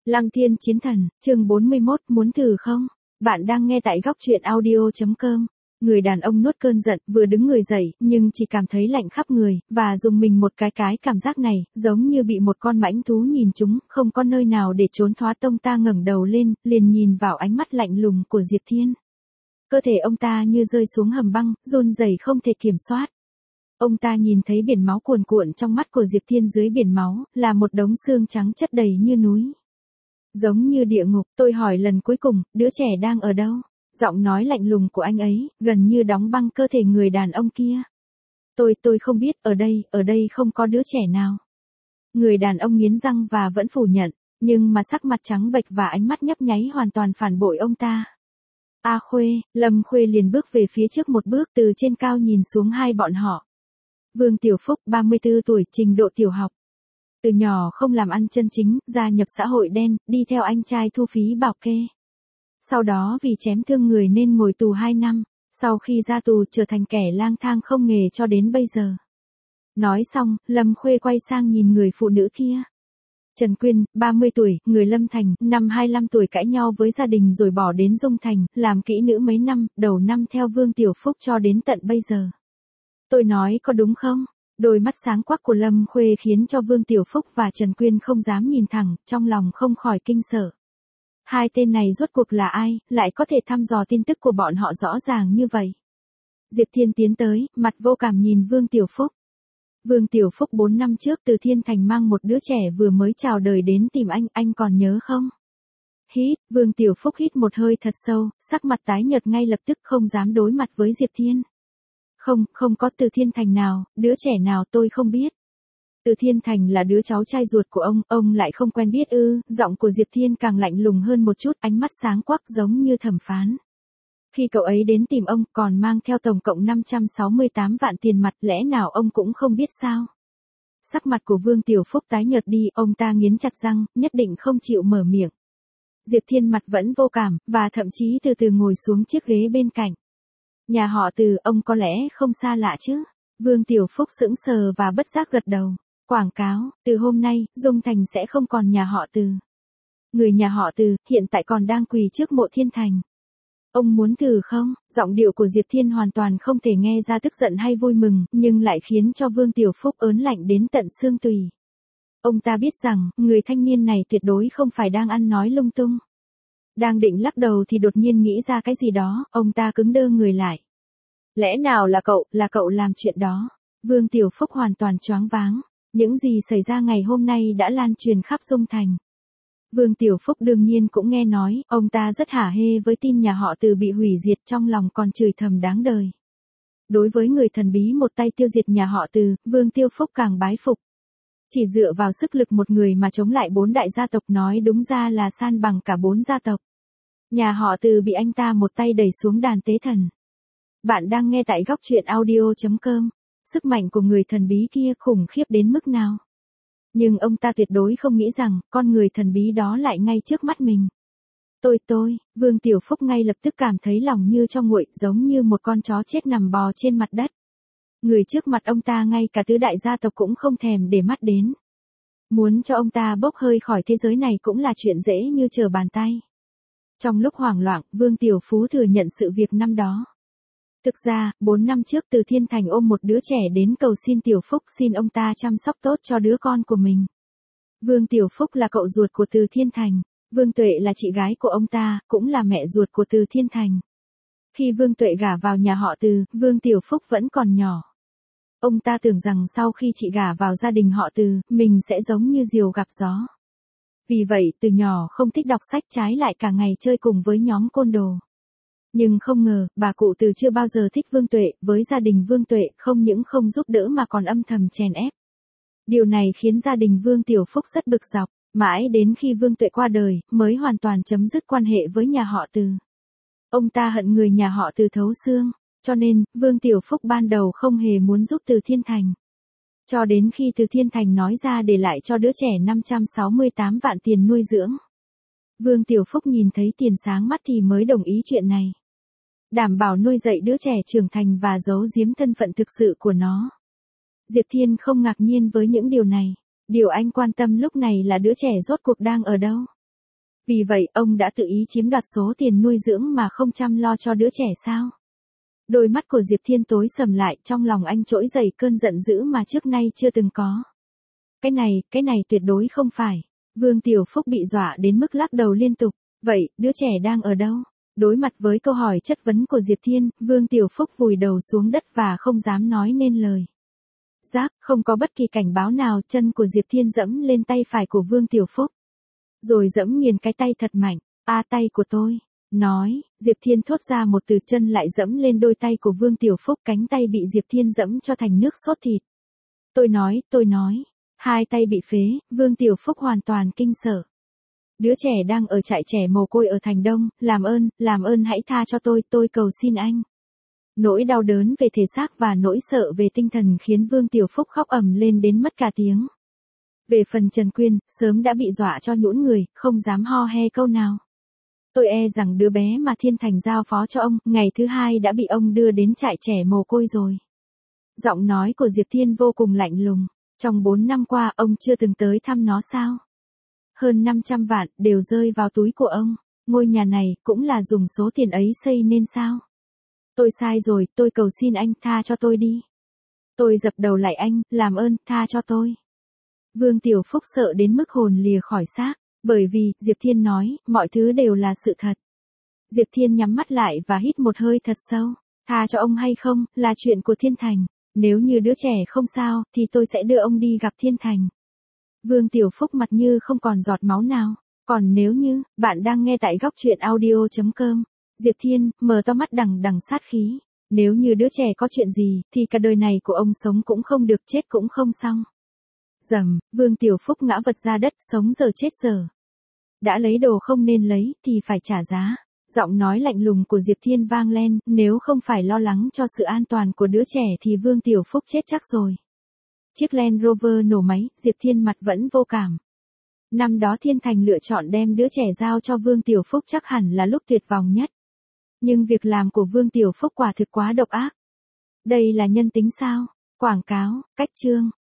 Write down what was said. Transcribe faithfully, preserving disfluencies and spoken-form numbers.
Lăng Thiên Chiến Thần, chương bốn mươi mốt, muốn thử không? Bạn đang nghe tại góc truyện audio.com. Người đàn ông nuốt cơn giận, vừa đứng người dậy, nhưng chỉ cảm thấy lạnh khắp người, và dùng mình một cái cái cảm giác này, giống như bị một con mãnh thú nhìn trúng, không có nơi nào để trốn thoát. Ông ta ngẩng đầu lên, liền nhìn vào ánh mắt lạnh lùng của Diệp Thiên. Cơ thể ông ta như rơi xuống hầm băng, run rẩy không thể kiểm soát. Ông ta nhìn thấy biển máu cuồn cuộn trong mắt của Diệp Thiên, dưới biển máu, là một đống xương trắng chất đầy như núi. Giống như địa ngục. Tôi hỏi lần cuối cùng, đứa trẻ đang ở đâu? Giọng nói lạnh lùng của anh ấy, gần như đóng băng cơ thể người đàn ông kia. Tôi, tôi không biết, ở đây, ở đây không có đứa trẻ nào. Người đàn ông nghiến răng và vẫn phủ nhận, nhưng mà sắc mặt trắng bệch và ánh mắt nhấp nháy hoàn toàn phản bội ông ta. A Khuê, Lâm Khuê liền bước về phía trước một bước, từ trên cao nhìn xuống hai bọn họ. Vương Tiểu Phúc, ba mươi tư tuổi, trình độ tiểu học. Từ nhỏ không làm ăn chân chính, gia nhập xã hội đen, đi theo anh trai thu phí bảo kê. Sau đó vì chém thương người nên ngồi tù hai năm, sau khi ra tù trở thành kẻ lang thang không nghề cho đến bây giờ. Nói xong, Lâm Khuê quay sang nhìn người phụ nữ kia. Trần Quyên, ba mươi tuổi, người Lâm Thành, năm hai mươi lăm tuổi, cãi nhau với gia đình rồi bỏ đến Dung Thành, làm kỹ nữ mấy năm, đầu năm theo Vương Tiểu Phúc cho đến tận bây giờ. Tôi nói có đúng không? Đôi mắt sáng quắc của Lâm Khuê khiến cho Vương Tiểu Phúc và Trần Quyên không dám nhìn thẳng, trong lòng không khỏi kinh sợ. Hai tên này rốt cuộc là ai, lại có thể thăm dò tin tức của bọn họ rõ ràng như vậy? Diệp Thiên tiến tới, mặt vô cảm nhìn Vương Tiểu Phúc. Vương Tiểu Phúc bốn năm trước từ Thiên Thành mang một đứa trẻ vừa mới chào đời đến tìm anh, anh còn nhớ không? Hít, Vương Tiểu Phúc hít một hơi thật sâu, sắc mặt tái nhợt ngay lập tức, không dám đối mặt với Diệp Thiên. Không, không có Từ Thiên Thành nào, đứa trẻ nào tôi không biết. Từ Thiên Thành là đứa cháu trai ruột của ông, ông lại không quen biết ư? Giọng của Diệp Thiên càng lạnh lùng hơn một chút, ánh mắt sáng quắc giống như thẩm phán. Khi cậu ấy đến tìm ông, còn mang theo tổng cộng năm trăm sáu mươi tám vạn tiền mặt, lẽ nào ông cũng không biết sao? Sắc mặt của Vương Tiểu Phúc tái nhợt đi, ông ta nghiến chặt răng, nhất định không chịu mở miệng. Diệp Thiên mặt vẫn vô cảm, và thậm chí từ từ ngồi xuống chiếc ghế bên cạnh. Nhà họ Từ, ông có lẽ không xa lạ chứ? Vương Tiểu Phúc sững sờ và bất giác gật đầu. Quảng cáo, từ hôm nay, Dung Thành sẽ không còn nhà họ Từ. Người nhà họ Từ, hiện tại còn đang quỳ trước mộ Thiên Thành. Ông muốn thử không? Giọng điệu của Diệp Thiên hoàn toàn không thể nghe ra tức giận hay vui mừng, nhưng lại khiến cho Vương Tiểu Phúc ớn lạnh đến tận xương tủy. Ông ta biết rằng, người thanh niên này tuyệt đối không phải đang ăn nói lung tung. Đang định lắc đầu thì đột nhiên nghĩ ra cái gì đó, ông ta cứng đơ người lại. Lẽ nào là cậu, là cậu làm chuyện đó? Vương Tiểu Phúc hoàn toàn choáng váng. Những gì xảy ra ngày hôm nay đã lan truyền khắp Dung Thành. Vương Tiểu Phúc đương nhiên cũng nghe nói, ông ta rất hả hê với tin nhà họ Từ bị hủy diệt, trong lòng còn chửi thầm đáng đời. Đối với người thần bí một tay tiêu diệt nhà họ Từ, Vương Tiểu Phúc càng bái phục. Chỉ dựa vào sức lực một người mà chống lại bốn đại gia tộc, nói đúng ra là san bằng cả bốn gia tộc. Nhà họ Từ bị anh ta một tay đẩy xuống đàn tế thần. Bạn đang nghe tại góc truyện audio.com. Sức mạnh của người thần bí kia khủng khiếp đến mức nào? Nhưng ông ta tuyệt đối không nghĩ rằng, con người thần bí đó lại ngay trước mắt mình. Tôi tôi, Vương Tiểu Phúc ngay lập tức cảm thấy lòng như cho nguội, giống như một con chó chết nằm bò trên mặt đất. Người trước mặt ông ta ngay cả tứ đại gia tộc cũng không thèm để mắt đến. Muốn cho ông ta bốc hơi khỏi thế giới này cũng là chuyện dễ như trở bàn tay. Trong lúc hoảng loạn, Vương Tiểu Phú thừa nhận sự việc năm đó. Thực ra, bốn năm trước Từ Thiên Thành ôm một đứa trẻ đến cầu xin Tiểu Phúc, xin ông ta chăm sóc tốt cho đứa con của mình. Vương Tiểu Phúc là cậu ruột của Từ Thiên Thành. Vương Tuệ là chị gái của ông ta, cũng là mẹ ruột của Từ Thiên Thành. Khi Vương Tuệ gả vào nhà họ Từ, Vương Tiểu Phúc vẫn còn nhỏ. Ông ta tưởng rằng sau khi chị gả vào gia đình họ Từ, mình sẽ giống như diều gặp gió. Vì vậy, từ nhỏ không thích đọc sách, trái lại cả ngày chơi cùng với nhóm côn đồ. Nhưng không ngờ, bà cụ Từ chưa bao giờ thích Vương Tuệ, với gia đình Vương Tuệ không những không giúp đỡ mà còn âm thầm chèn ép. Điều này khiến gia đình Vương Tiểu Phúc rất bực dọc, mãi đến khi Vương Tuệ qua đời, mới hoàn toàn chấm dứt quan hệ với nhà họ Từ. Ông ta hận người nhà họ Từ thấu xương, cho nên, Vương Tiểu Phúc ban đầu không hề muốn giúp Từ Thiên Thành. Cho đến khi Từ Thiên Thành nói ra để lại cho đứa trẻ năm trăm sáu mươi tám vạn tiền nuôi dưỡng. Vương Tiểu Phúc nhìn thấy tiền sáng mắt thì mới đồng ý chuyện này. Đảm bảo nuôi dạy đứa trẻ trưởng thành và giấu giếm thân phận thực sự của nó. Diệp Thiên không ngạc nhiên với những điều này. Điều anh quan tâm lúc này là đứa trẻ rốt cuộc đang ở đâu. Vì vậy, ông đã tự ý chiếm đoạt số tiền nuôi dưỡng mà không chăm lo cho đứa trẻ sao? Đôi mắt của Diệp Thiên tối sầm lại, trong lòng anh trỗi dậy cơn giận dữ mà trước nay chưa từng có. Cái này, cái này tuyệt đối không phải. Vương Tiểu Phúc bị dọa đến mức lắc đầu liên tục. Vậy, đứa trẻ đang ở đâu? Đối mặt với câu hỏi chất vấn của Diệp Thiên, Vương Tiểu Phúc vùi đầu xuống đất và không dám nói nên lời. Rác, không có bất kỳ cảnh báo nào, chân của Diệp Thiên dẫm lên tay phải của Vương Tiểu Phúc. Rồi dẫm nghiền cái tay thật mạnh. A tay của tôi. Nói, Diệp Thiên thốt ra một từ, chân lại dẫm lên đôi tay của Vương Tiểu Phúc, cánh tay bị Diệp Thiên dẫm cho thành nước sốt thịt. Tôi nói, tôi nói. Hai tay bị phế, Vương Tiểu Phúc hoàn toàn kinh sợ. Đứa trẻ đang ở trại trẻ mồ côi ở Thành Đông, làm ơn, làm ơn hãy tha cho tôi, tôi cầu xin anh. Nỗi đau đớn về thể xác và nỗi sợ về tinh thần khiến Vương Tiểu Phúc khóc ầm lên đến mất cả tiếng. Về phần Trần Quyên, sớm đã bị dọa cho nhũn người, không dám ho he câu nào. Tôi e rằng đứa bé mà Thiên Thành giao phó cho ông, ngày thứ hai đã bị ông đưa đến trại trẻ mồ côi rồi. Giọng nói của Diệp Thiên vô cùng lạnh lùng. Trong bốn năm qua, ông chưa từng tới thăm nó sao? Hơn năm trăm vạn, đều rơi vào túi của ông. Ngôi nhà này, cũng là dùng số tiền ấy xây nên sao? Tôi sai rồi, tôi cầu xin anh, tha cho tôi đi. Tôi dập đầu lại anh, làm ơn, tha cho tôi. Vương Tiểu Phúc sợ đến mức hồn lìa khỏi xác, bởi vì, Diệp Thiên nói, mọi thứ đều là sự thật. Diệp Thiên nhắm mắt lại và hít một hơi thật sâu. Tha cho ông hay không, là chuyện của Thiên Thành. Nếu như đứa trẻ không sao, thì tôi sẽ đưa ông đi gặp Thiên Thành. Vương Tiểu Phúc mặt như không còn giọt máu nào. Còn nếu như, bạn đang nghe tại góc truyện audio chấm com. Diệp Thiên, mở to mắt đằng đằng sát khí. Nếu như đứa trẻ có chuyện gì, thì cả đời này của ông sống cũng không được, chết cũng không xong. Dầm, Vương Tiểu Phúc ngã vật ra đất, sống giờ chết giờ. Đã lấy đồ không nên lấy, thì phải trả giá. Giọng nói lạnh lùng của Diệp Thiên vang lên, nếu không phải lo lắng cho sự an toàn của đứa trẻ thì Vương Tiểu Phúc chết chắc rồi. Chiếc Land Rover nổ máy, Diệp Thiên mặt vẫn vô cảm. Năm đó Thiên Thành lựa chọn đem đứa trẻ giao cho Vương Tiểu Phúc chắc hẳn là lúc tuyệt vọng nhất. Nhưng việc làm của Vương Tiểu Phúc quả thực quá độc ác. Đây là nhân tính sao? Quảng cáo, cách chương.